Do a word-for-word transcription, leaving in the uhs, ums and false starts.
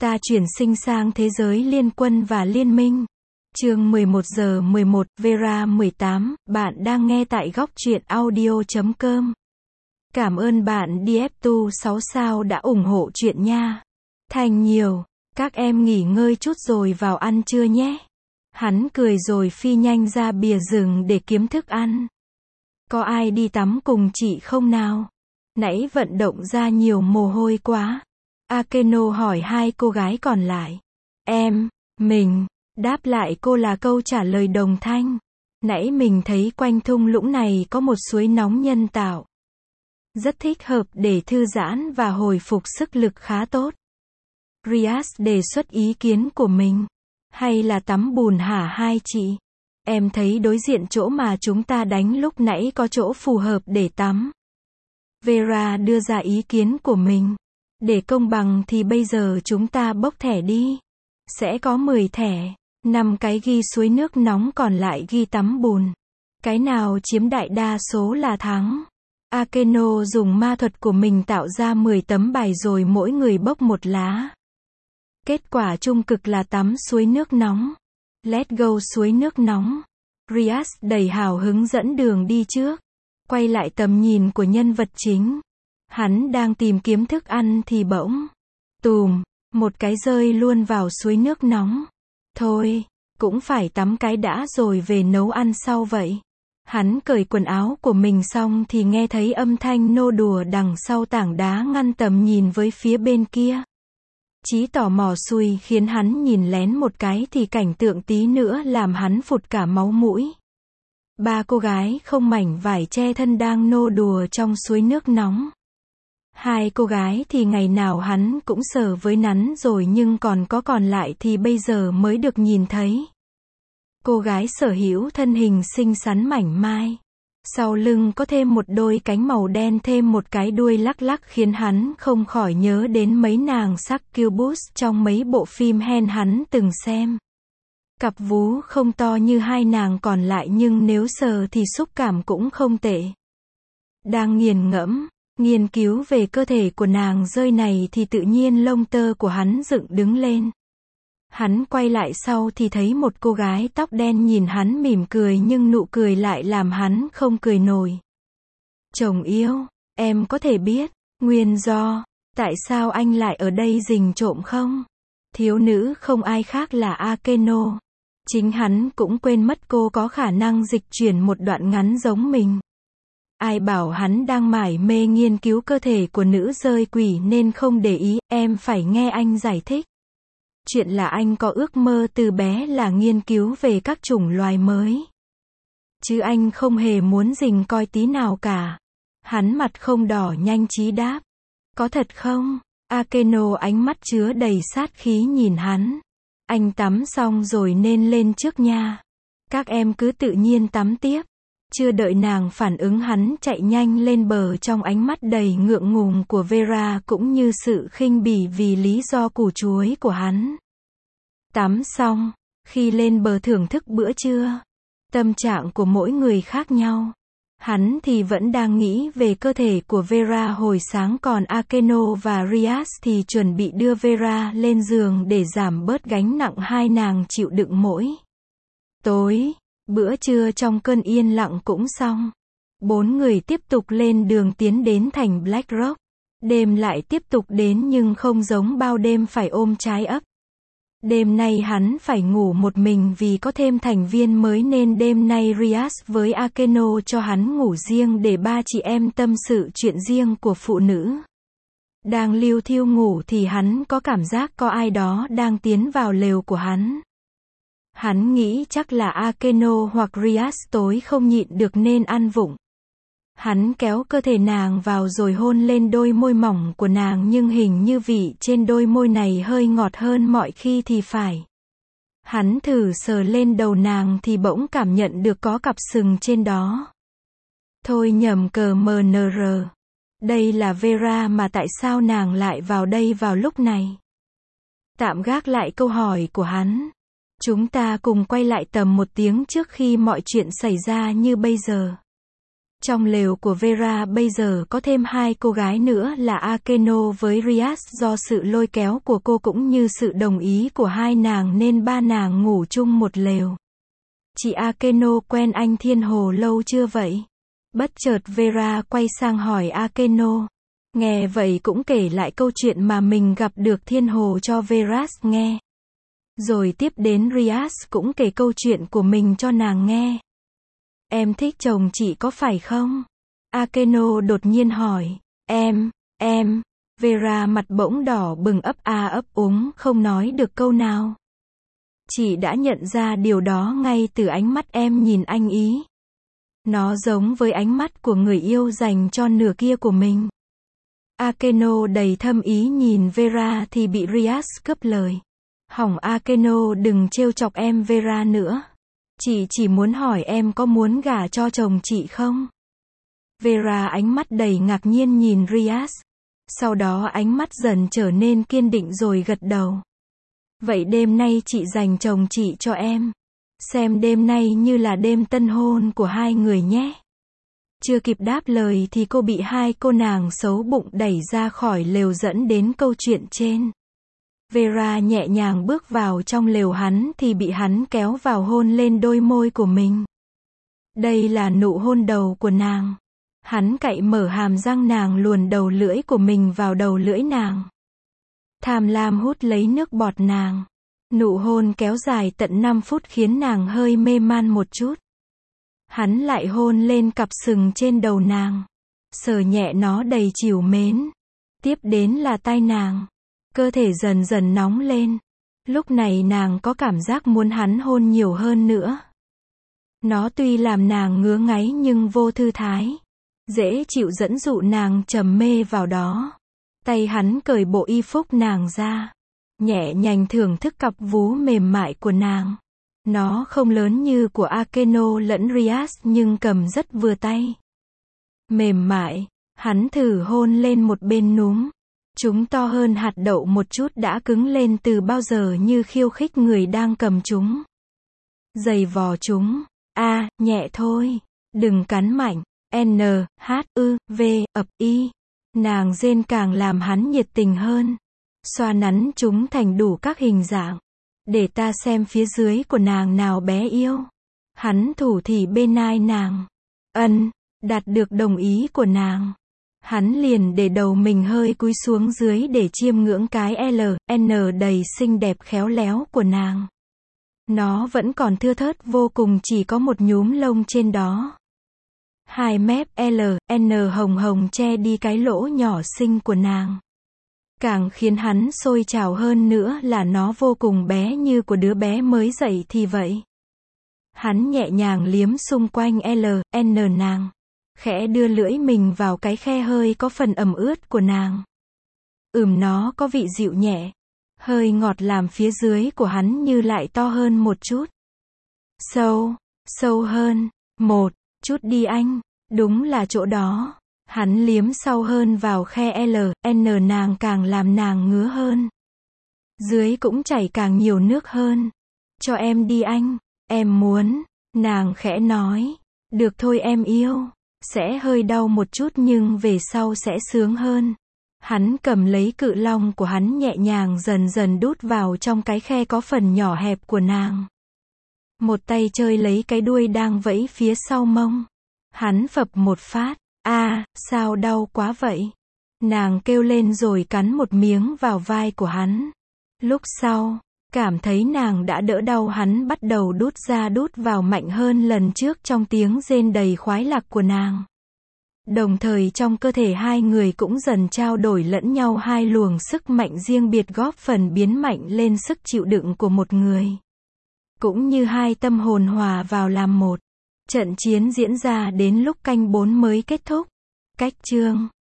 Ta chuyển sinh sang thế giới liên quân và liên minh. Chương mười một giờ mười một, Vera mười tám, bạn đang nghe tại góc truyện audio chấm com. Cảm ơn bạn đê ép tu sáu sao đã ủng hộ chuyện nha. Thành nhiều, các em nghỉ ngơi chút rồi vào ăn trưa nhé. Hắn cười rồi phi nhanh ra bìa rừng để kiếm thức ăn. Có ai đi tắm cùng chị không nào? Nãy vận động ra nhiều mồ hôi quá. Akeno hỏi hai cô gái còn lại. Em, mình, đáp lại cô là câu trả lời đồng thanh. Nãy mình thấy quanh thung lũng này có một suối nóng nhân tạo. Rất thích hợp để thư giãn và hồi phục sức lực khá tốt. Rias đề xuất ý kiến của mình. Hay là tắm bùn hả hai chị? Em thấy đối diện chỗ mà chúng ta đánh lúc nãy có chỗ phù hợp để tắm. Vera đưa ra ý kiến của mình. Để công bằng thì bây giờ chúng ta bốc thẻ đi. Sẽ có mười thẻ, năm cái ghi suối nước nóng còn lại ghi tắm bùn. Cái nào chiếm đại đa số là thắng. Akeno dùng ma thuật của mình tạo ra mười tấm bài rồi mỗi người bốc một lá. Kết quả trung cực là tắm suối nước nóng. Let's go suối nước nóng. Rias đầy hào hứng dẫn đường đi trước. Quay lại tầm nhìn của nhân vật chính. Hắn đang tìm kiếm thức ăn thì bỗng, tùm, một cái rơi luôn vào suối nước nóng. Thôi, cũng phải tắm cái đã rồi về nấu ăn sau vậy. Hắn cởi quần áo của mình xong thì nghe thấy âm thanh nô đùa đằng sau tảng đá ngăn tầm nhìn với phía bên kia. Chí tò mò xui khiến hắn nhìn lén một cái thì cảnh tượng tí nữa làm hắn phụt cả máu mũi. Ba cô gái không mảnh vải che thân đang nô đùa trong suối nước nóng. Hai cô gái thì ngày nào hắn cũng sờ với nắn rồi nhưng còn có còn lại thì bây giờ mới được nhìn thấy. Cô gái sở hữu thân hình xinh xắn mảnh mai. Sau lưng có thêm một đôi cánh màu đen thêm một cái đuôi lắc lắc khiến hắn không khỏi nhớ đến mấy nàng succubus trong mấy bộ phim hen hắn từng xem. Cặp vú không to như hai nàng còn lại nhưng nếu sờ thì xúc cảm cũng không tệ. Đang nghiền ngẫm, nghiên cứu về cơ thể của nàng rơi này thì tự nhiên lông tơ của hắn dựng đứng lên. Hắn quay lại sau thì thấy một cô gái tóc đen nhìn hắn mỉm cười nhưng nụ cười lại làm hắn không cười nổi. Chồng yêu, em có thể biết nguyên do tại sao anh lại ở đây rình trộm không? Thiếu nữ không ai khác là Akeno. Chính hắn cũng quên mất cô có khả năng dịch chuyển một đoạn ngắn giống mình. Ai bảo hắn đang mải mê nghiên cứu cơ thể của nữ rơi quỷ nên không để ý, em phải nghe anh giải thích. Chuyện là anh có ước mơ từ bé là nghiên cứu về các chủng loài mới. Chứ anh không hề muốn rình coi tí nào cả. Hắn mặt không đỏ nhanh trí đáp. Có thật không? Akeno ánh mắt chứa đầy sát khí nhìn hắn. Anh tắm xong rồi nên lên trước nha. Các em cứ tự nhiên tắm tiếp. Chưa đợi nàng phản ứng hắn chạy nhanh lên bờ trong ánh mắt đầy ngượng ngùng của Vera cũng như sự khinh bỉ vì lý do củ chuối của hắn. Tắm xong, khi lên bờ thưởng thức bữa trưa, tâm trạng của mỗi người khác nhau. Hắn thì vẫn đang nghĩ về cơ thể của Vera hồi sáng còn Akeno và Rias thì chuẩn bị đưa Vera lên giường để giảm bớt gánh nặng hai nàng chịu đựng mỗi tối. Bữa trưa trong cơn yên lặng cũng xong. Bốn người tiếp tục lên đường tiến đến thành Black Rock. Đêm lại tiếp tục đến nhưng không giống bao đêm phải ôm trái ấp. Đêm nay hắn phải ngủ một mình vì có thêm thành viên mới nên đêm nay Rias với Akeno cho hắn ngủ riêng để ba chị em tâm sự chuyện riêng của phụ nữ. Đang liêu thiêu ngủ thì hắn có cảm giác có ai đó đang tiến vào lều của hắn. Hắn nghĩ chắc là Akeno hoặc Rias tối không nhịn được nên ăn vụng. Hắn kéo cơ thể nàng vào rồi hôn lên đôi môi mỏng của nàng nhưng hình như vị trên đôi môi này hơi ngọt hơn mọi khi thì phải. Hắn thử sờ lên đầu nàng thì bỗng cảm nhận được có cặp sừng trên đó. Thôi nhầm cờ mờ nờ rờ. Đây là Vera mà tại sao nàng lại vào đây vào lúc này? Tạm gác lại câu hỏi của hắn. Chúng ta cùng quay lại tầm một tiếng trước khi mọi chuyện xảy ra như bây giờ. Trong lều của Vera bây giờ có thêm hai cô gái nữa là Akeno với Rias, do sự lôi kéo của cô cũng như sự đồng ý của hai nàng nên ba nàng ngủ chung một lều. Chị Akeno quen anh Thiên Hồ lâu chưa vậy? Bất chợt Vera quay sang hỏi Akeno. Nghe vậy cũng kể lại câu chuyện mà mình gặp được Thiên Hồ cho Veras nghe. Rồi tiếp đến Rias cũng kể câu chuyện của mình cho nàng nghe. Em thích chồng chị có phải không? Akeno đột nhiên hỏi. Em, em, Vera mặt bỗng đỏ bừng ấp a ấp úng không nói được câu nào. Chị đã nhận ra điều đó ngay từ ánh mắt em nhìn anh ý. Nó giống với ánh mắt của người yêu dành cho nửa kia của mình. Akeno đầy thâm ý nhìn Vera thì bị Rias cướp lời. Hỏng Akeno, đừng trêu chọc em Vera nữa. Chị chỉ muốn hỏi em có muốn gả cho chồng chị không? Vera ánh mắt đầy ngạc nhiên nhìn Rias. Sau đó ánh mắt dần trở nên kiên định rồi gật đầu. Vậy đêm nay chị dành chồng chị cho em. Xem đêm nay như là đêm tân hôn của hai người nhé. Chưa kịp đáp lời thì cô bị hai cô nàng xấu bụng đẩy ra khỏi lều dẫn đến câu chuyện trên. Vera nhẹ nhàng bước vào trong lều hắn thì bị hắn kéo vào hôn lên đôi môi của mình. Đây là nụ hôn đầu của nàng. Hắn cạy mở hàm răng nàng, luồn đầu lưỡi của mình vào đầu lưỡi nàng. Tham lam hút lấy nước bọt nàng. Nụ hôn kéo dài tận năm phút khiến nàng hơi mê man một chút. Hắn lại hôn lên cặp sừng trên đầu nàng. Sờ nhẹ nó đầy trìu mến. Tiếp đến là tai nàng. Cơ thể dần dần nóng lên. Lúc này nàng có cảm giác muốn hắn hôn nhiều hơn nữa. Nó tuy làm nàng ngứa ngáy nhưng vô thư thái. Dễ chịu dẫn dụ nàng trầm mê vào đó. Tay hắn cởi bộ y phục nàng ra. Nhẹ nhàng thưởng thức cặp vú mềm mại của nàng. Nó không lớn như của Akeno lẫn Rias nhưng cầm rất vừa tay. Mềm mại. Hắn thử hôn lên một bên núm. Chúng to hơn hạt đậu một chút, đã cứng lên từ bao giờ, như khiêu khích người đang cầm chúng. Giày vò chúng. A, à, nhẹ thôi. Đừng cắn mạnh. N, H, U, V, ập y. Nàng rên càng làm hắn nhiệt tình hơn. Xoa nắn chúng thành đủ các hình dạng. Để ta xem phía dưới của nàng nào bé yêu. Hắn thủ thỉ bên tai nàng. Ân, đạt được đồng ý của nàng. Hắn liền để đầu mình hơi cúi xuống dưới để chiêm ngưỡng cái L, N đầy xinh đẹp khéo léo của nàng. Nó vẫn còn thưa thớt vô cùng, chỉ có một nhúm lông trên đó. Hai mép L, N hồng hồng che đi cái lỗ nhỏ xinh của nàng. Càng khiến hắn sôi trào hơn nữa là nó vô cùng bé, như của đứa bé mới dậy thì vậy. Hắn nhẹ nhàng liếm xung quanh L, N nàng. Khẽ đưa lưỡi mình vào cái khe hơi có phần ẩm ướt của nàng. Ừm, nó có vị dịu nhẹ. Hơi ngọt làm phía dưới của hắn như lại to hơn một chút. Sâu, sâu hơn. Một chút đi anh. Đúng là chỗ đó. Hắn liếm sâu hơn vào khe L, N nàng càng làm nàng ngứa hơn. Dưới cũng chảy càng nhiều nước hơn. Cho em đi anh. Em muốn. Nàng khẽ nói. Được thôi em yêu. Sẽ hơi đau một chút nhưng về sau sẽ sướng hơn. Hắn cầm lấy cự long của hắn nhẹ nhàng dần dần đút vào trong cái khe có phần nhỏ hẹp của nàng. Một tay chơi lấy cái đuôi đang vẫy phía sau mông. Hắn phập một phát. A, à, sao đau quá vậy? Nàng kêu lên rồi cắn một miếng vào vai của hắn. Lúc sau, cảm thấy nàng đã đỡ đau, hắn bắt đầu đút ra đút vào mạnh hơn lần trước trong tiếng rên đầy khoái lạc của nàng. Đồng thời trong cơ thể hai người cũng dần trao đổi lẫn nhau hai luồng sức mạnh riêng biệt, góp phần biến mạnh lên sức chịu đựng của một người. Cũng như hai tâm hồn hòa vào làm một. Trận chiến diễn ra đến lúc canh bốn mới kết thúc. Cách chương